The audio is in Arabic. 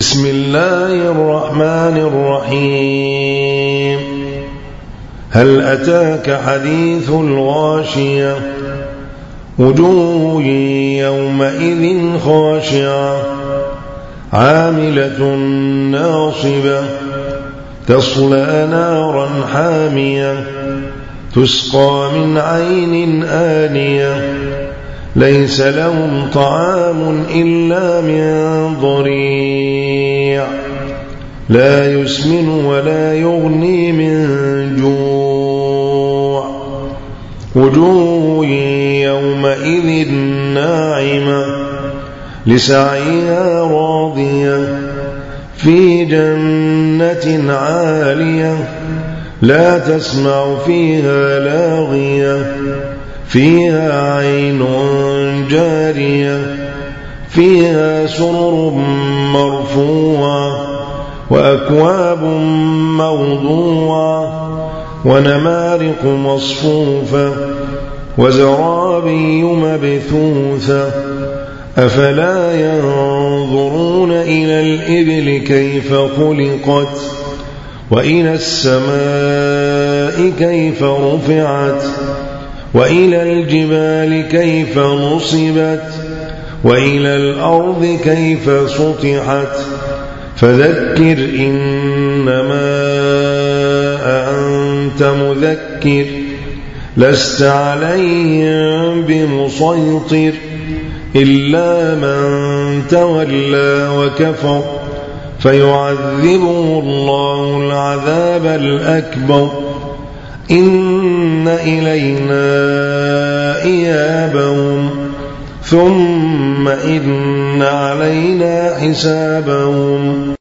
بسم الله الرحمن الرحيم. هل أتاك حديث الغاشية وجوه يومئذ خاشعة عاملة ناصبة تصلى نارا حامية تسقى من عين آنية ليس لهم طعام إلا من ضريع لا يسمن ولا يغني من جوع وجوه يومئذ ناعمة لسعيها راضية في جنة عالية لا تسمع فيها لاغية فيها عين جارية فيها سرر مرفوعة وأكواب موضوعة ونمارق مصفوفة وزرابي مبثوثة أفلا ينظرون إلى الإبل كيف خلقت وإلى السماء كيف رفعت وإلى الجبال كيف نصبت وإلى الأرض كيف سطحت فذكر إنما أنت مذكر لست عليهم بمسيطر إلا من تولى وكفر فيعذبه الله العذاب الأكبر إن إلينا إيابهم ثم إن علينا حسابهم.